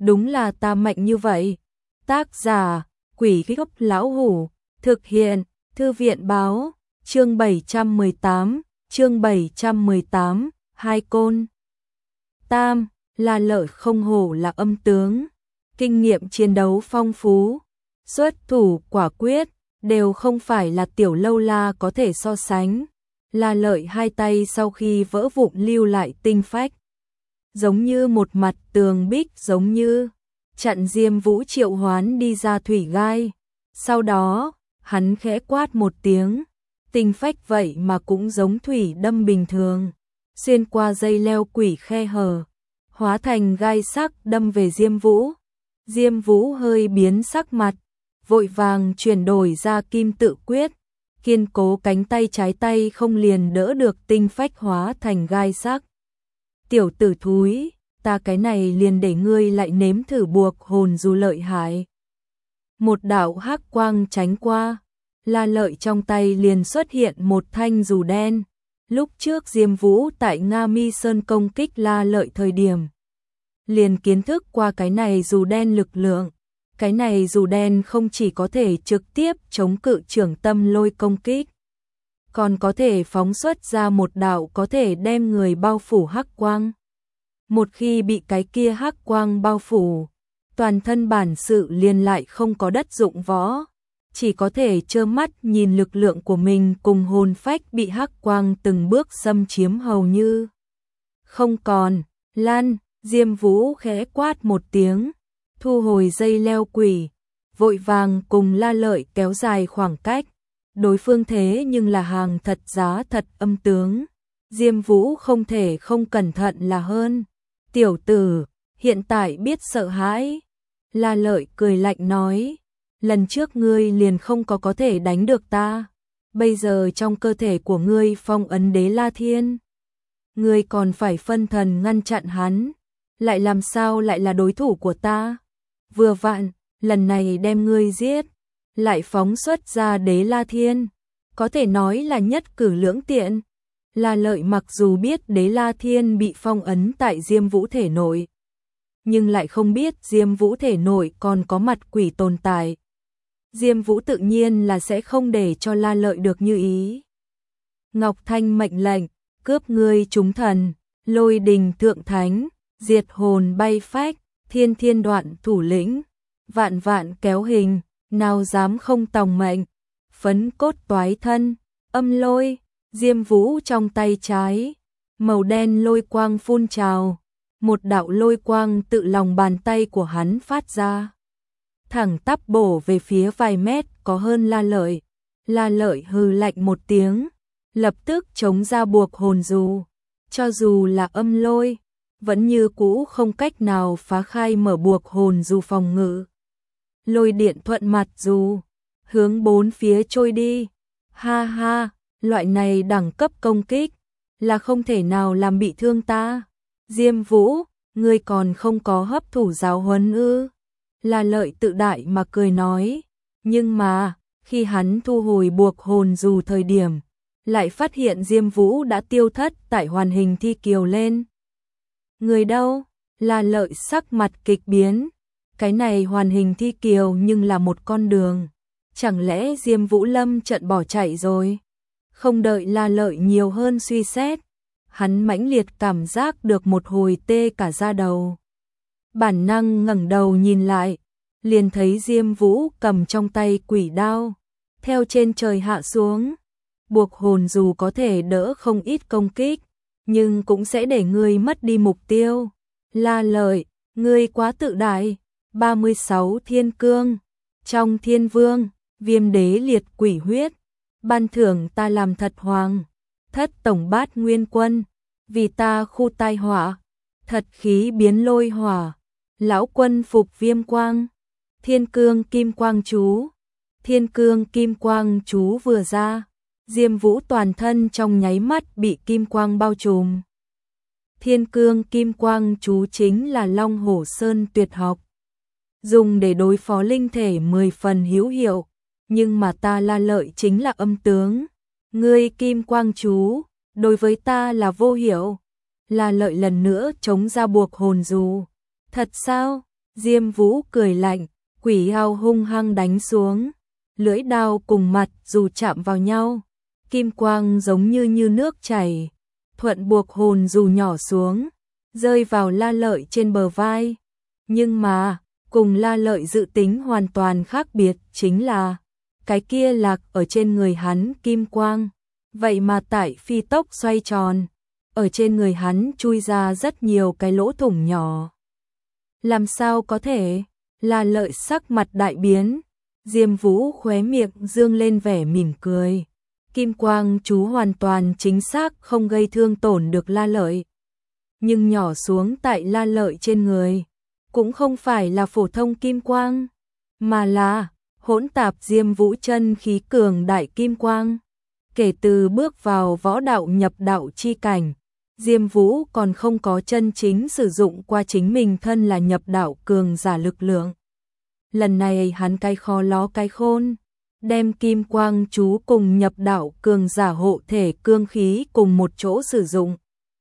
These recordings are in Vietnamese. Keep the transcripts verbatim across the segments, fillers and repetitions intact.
đúng là ta mạnh như vậy. Tác giả, Quỷ Gốc Lão Hủ, thực hiện, Thư viện Báo, chương bảy trăm mười tám, chương bảy trăm mười tám, Hai Côn. Tam, La Lợi không hổ là âm tướng, kinh nghiệm chiến đấu phong phú, xuất thủ quả quyết, đều không phải là tiểu lâu la có thể so sánh. La Lợi hai tay sau khi vỡ vụn lưu lại tinh phách, giống như một mặt tường bích, giống như chặn Diêm Vũ triệu hoán đi ra thủy gai. Sau đó, hắn khẽ quát một tiếng, tinh phách vậy mà cũng giống thủy đâm bình thường, xuyên qua dây leo quỷ khe hở, hóa thành gai sắc đâm về Diêm Vũ. Diêm Vũ hơi biến sắc mặt, vội vàng chuyển đổi ra kim tự quyết, kiên cố cánh tay trái tay không liền đỡ được tinh phách hóa thành gai sắc. Tiểu tử thúi, ta cái này liền để ngươi lại nếm thử buộc hồn dù lợi hại. Một đạo hắc quang tránh qua, La Lợi trong tay liền xuất hiện một thanh dù đen. Lúc trước Diêm Vũ tại Nga Mi Sơn công kích La Lợi thời điểm, liền kiến thức qua cái này dù đen lực lượng. Cái này dù đen không chỉ có thể trực tiếp chống cự trưởng tâm lôi công kích, còn có thể phóng xuất ra một đạo có thể đem người bao phủ hắc quang. Một khi bị cái kia hắc quang bao phủ, toàn thân bản sự liền lại không có đất dụng võ, chỉ có thể trơ mắt nhìn lực lượng của mình cùng hồn phách bị hắc quang từng bước xâm chiếm hầu như không còn. Lan, Diêm Vũ khẽ quát một tiếng, thu hồi dây leo quỷ, vội vàng cùng La Lợi kéo dài khoảng cách. Đối phương thế nhưng là hàng thật giá thật âm tướng, Diêm Vũ không thể không cẩn thận là hơn. Tiểu tử, hiện tại biết sợ hãi. La Lợi cười lạnh nói, lần trước ngươi liền không có có thể đánh được ta, bây giờ trong cơ thể của ngươi phong ấn Đế La Thiên, ngươi còn phải phân thần ngăn chặn hắn, lại làm sao lại là đối thủ của ta? Vừa vặn, lần này đem ngươi giết, lại phóng xuất ra Đế La Thiên, có thể nói là nhất cử lưỡng tiện. La Lợi mặc dù biết Đế La Thiên bị phong ấn tại Diêm Vũ thể nội, nhưng lại không biết Diêm Vũ thể nội còn có mặt quỷ tồn tại. Diêm Vũ tự nhiên là sẽ không để cho La Lợi được như ý. Ngọc Thanh mệnh lệnh, cướp ngươi chúng thần, lôi đình thượng thánh, diệt hồn bay phách, thiên thiên đoạn thủ lĩnh, vạn vạn kéo hình, nào dám không tòng mệnh, phấn cốt toái thân, âm lôi. Diêm Vũ trong tay trái, màu đen lôi quang phun trào, một đạo lôi quang tự lòng bàn tay của hắn phát ra, thẳng tắp bổ về phía vài mét có hơn La Lợi. La Lợi hừ lạnh một tiếng, lập tức chống ra buộc hồn dù, cho dù là âm lôi, vẫn như cũ không cách nào phá khai mở buộc hồn dù phòng ngự. Lôi điện thuận mặt dù, hướng bốn phía trôi đi. Ha ha, loại này đẳng cấp công kích là không thể nào làm bị thương ta. Diêm Vũ, ngươi còn không có hấp thụ giáo huấn ư? La Lợi tự đại mà cười nói, nhưng mà khi hắn thu hồi buộc hồn dù thời điểm, lại phát hiện Diêm Vũ đã tiêu thất tại hoàn hình thi kiều lên. Người đâu? La Lợi sắc mặt kịch biến, cái này hoàn hình thi kiều nhưng là một con đường, chẳng lẽ Diêm Vũ lâm trận bỏ chạy rồi? Không đợi La Lợi nhiều hơn suy xét, hắn mãnh liệt cảm giác được một hồi tê cả da đầu. Bản năng ngẩng đầu nhìn lại, liền thấy Diêm Vũ cầm trong tay quỷ đao, theo trên trời hạ xuống. Buộc hồn dù có thể đỡ không ít công kích, nhưng cũng sẽ để ngươi mất đi mục tiêu. La Lợi, ngươi quá tự đại. ba mươi sáu thiên cương, trong thiên vương, viêm đế liệt quỷ huyết, ban thưởng ta làm thật hoàng, thất tổng bát nguyên quân, vì ta khu tai họa, thật khí biến lôi hỏa, lão quân phục viêm quang, thiên cương kim quang chú. Thiên cương kim quang chú vừa ra, Diêm Vũ toàn thân trong nháy mắt bị kim quang bao trùm. Thiên cương kim quang chú chính là Long Hổ Sơn tuyệt học, dùng để đối phó linh thể mười phần hữu hiệu, nhưng mà ta La Lợi chính là âm tướng, ngươi kim quang chú đối với ta là vô hiệu. La Lợi lần nữa chống ra buộc hồn dù. Thật sao? Diêm Vũ cười lạnh, quỷ ao hung hăng đánh xuống, lưỡi đao cùng mặt dù chạm vào nhau, kim quang giống như như nước chảy, thuận buộc hồn dù nhỏ xuống, rơi vào La Lợi trên bờ vai. Nhưng mà, cùng La Lợi dự tính hoàn toàn khác biệt chính là, cái kia lạc ở trên người hắn kim quang, vậy mà tại phi tốc xoay tròn, ở trên người hắn chui ra rất nhiều cái lỗ thủng nhỏ. Làm sao có thể? La Lợi sắc mặt đại biến, Diêm Vũ khóe miệng dương lên vẻ mỉm cười. Kim quang chú hoàn toàn chính xác không gây thương tổn được La Lợi, nhưng nhỏ xuống tại La Lợi trên người, cũng không phải là phổ thông kim quang, mà là hỗn tạp Diêm Vũ chân khí cường đại kim quang. Kể từ bước vào võ đạo nhập đạo chi cảnh, Diêm Vũ còn không có chân chính sử dụng qua chính mình thân là nhập đạo cường giả lực lượng. Lần này hắn cái khó ló cái khôn, đem kim quang chú cùng nhập đạo cường giả hộ thể cương khí cùng một chỗ sử dụng.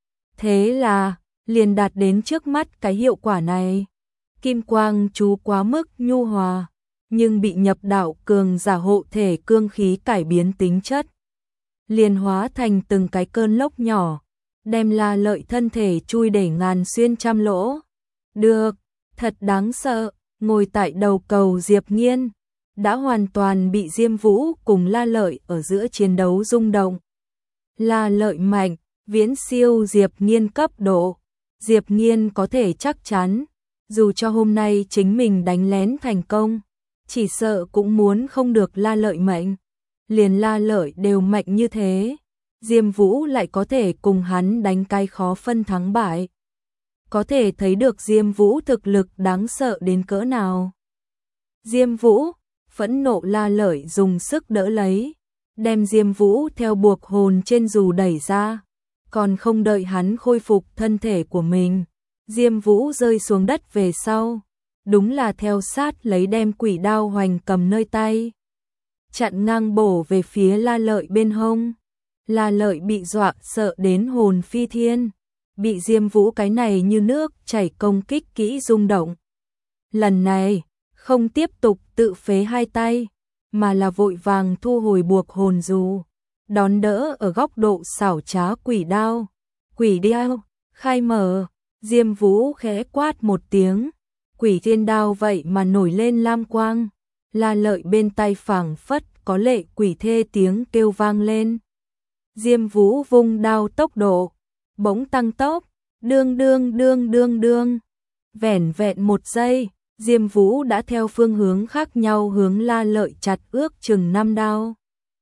Thế là, liền đạt đến trước mắt cái hiệu quả này. Kim quang chú quá mức nhu hòa, nhưng bị nhập đạo cường giả hộ thể cương khí cải biến tính chất, liền hóa thành từng cái cơn lốc nhỏ, đem La Lợi thân thể chui để ngàn xuyên trăm lỗ. Được, thật đáng sợ, ngồi tại đầu cầu Diệp Nghiên, đã hoàn toàn bị Diêm Vũ cùng La Lợi ở giữa chiến đấu rung động. La Lợi mạnh, viễn siêu Diệp Nghiên cấp độ, Diệp Nghiên có thể chắc chắn, dù cho hôm nay chính mình đánh lén thành công, chỉ sợ cũng muốn không được La Lợi mệnh. Liền La Lợi đều mạnh như thế, Diêm Vũ lại có thể cùng hắn đánh cái khó phân thắng bại. Có thể thấy được Diêm Vũ thực lực đáng sợ đến cỡ nào. Diêm Vũ, phẫn nộ La Lợi dùng sức đỡ lấy, đem Diêm Vũ theo buộc hồn trên dù đẩy ra, còn không đợi hắn khôi phục thân thể của mình, Diêm Vũ rơi xuống đất về sau, đúng là theo sát lấy đem quỷ đao hoành cầm nơi tay, chặn ngang bổ về phía La Lợi bên hông. La Lợi bị dọa sợ đến hồn phi thiên, bị Diêm Vũ cái này như nước chảy công kích kỹ rung động. Lần này, không tiếp tục tự phế hai tay, mà là vội vàng thu hồi buộc hồn dù, đón đỡ ở góc độ xảo trá quỷ đao. Quỷ đao, khai mở, Diêm Vũ khẽ quát một tiếng, quỷ thiên đao vậy mà nổi lên lam quang. La Lợi bên tay phảng phất có lệ quỷ thê tiếng kêu vang lên. Diêm Vũ vung đao tốc độ, bỗng tăng tốc, đương đương đương đương đương. Vẻn vẹn một giây, Diêm Vũ đã theo phương hướng khác nhau hướng La Lợi chặt ước chừng năm đao.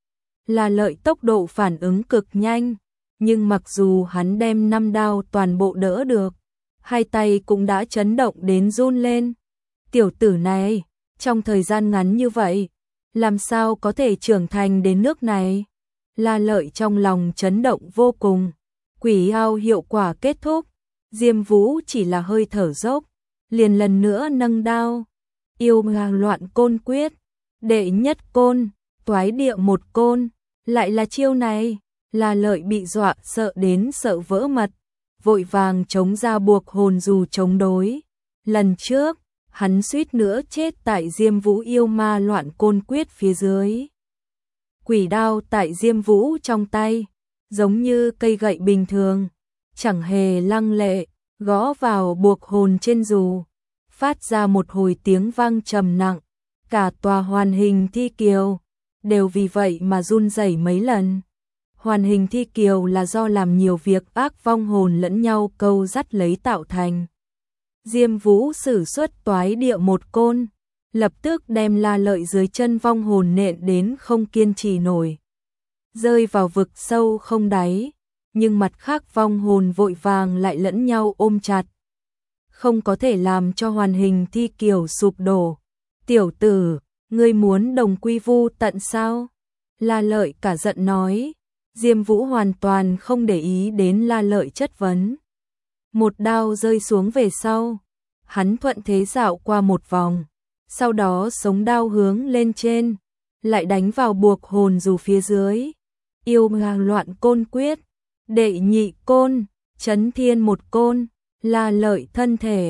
La Lợi tốc độ phản ứng cực nhanh, nhưng mặc dù hắn đem năm đao toàn bộ đỡ được, hai tay cũng đã chấn động đến run lên. Tiểu tử này, trong thời gian ngắn như vậy, làm sao có thể trưởng thành đến nước này? La Lợi trong lòng chấn động vô cùng. Quỷ ao hiệu quả kết thúc, Diêm Vũ chỉ là hơi thở dốc, liền lần nữa nâng đao. Yêu ngà loạn côn quyết, đệ nhất côn, toái địa một côn, lại là chiêu này. La Lợi bị dọa sợ đến sợ vỡ mật, vội vàng chống ra buộc hồn dù chống đối. Lần trước, hắn suýt nữa chết tại Diêm Vũ yêu ma loạn côn quyết phía dưới. Quỷ đao tại Diêm Vũ trong tay, giống như cây gậy bình thường, chẳng hề lăng lệ, gõ vào buộc hồn trên dù, phát ra một hồi tiếng vang trầm nặng, cả tòa hoàn hình thi kiều đều vì vậy mà run rẩy mấy lần. Hoàn hình thi kiều là do làm nhiều việc ác vong hồn lẫn nhau câu dắt lấy tạo thành. Diêm Vũ sử xuất toái địa một côn, lập tức đem La Lợi dưới chân vong hồn nện đến không kiên trì nổi, rơi vào vực sâu không đáy, nhưng mặt khác vong hồn vội vàng lại lẫn nhau ôm chặt, không có thể làm cho hoàn hình thi kiều sụp đổ. Tiểu tử, ngươi muốn đồng quy vu tận sao? La Lợi cả giận nói. Diêm Vũ hoàn toàn không để ý đến La Lợi chất vấn. Một đao rơi xuống về sau, hắn thuận thế dạo qua một vòng, sau đó sống đao hướng lên trên, lại đánh vào buộc hồn dù phía dưới. Yêu ngà loạn côn quyết, đệ nhị côn, chấn thiên một côn. La Lợi thân thể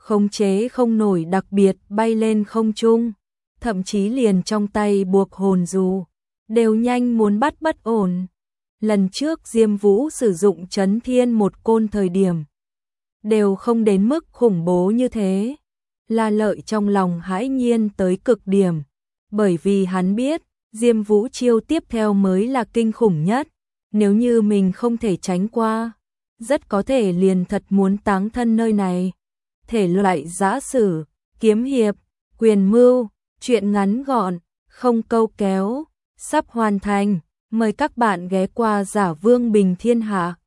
khống chế không nổi đặc biệt bay lên không trung, thậm chí liền trong tay buộc hồn dù, đều nhanh muốn bắt bất ổn. Lần trước Diêm Vũ sử dụng Chấn Thiên một côn thời điểm, đều không đến mức khủng bố như thế. La Lợi trong lòng hãi nhiên tới cực điểm, bởi vì hắn biết, Diêm Vũ chiêu tiếp theo mới là kinh khủng nhất, nếu như mình không thể tránh qua, rất có thể liền thật muốn táng thân nơi này. Thể loại giã sử, kiếm hiệp, quyền mưu, truyện ngắn gọn, không câu kéo, sắp hoàn thành, mời các bạn ghé qua Giả Vương Bình Thiên Hạ.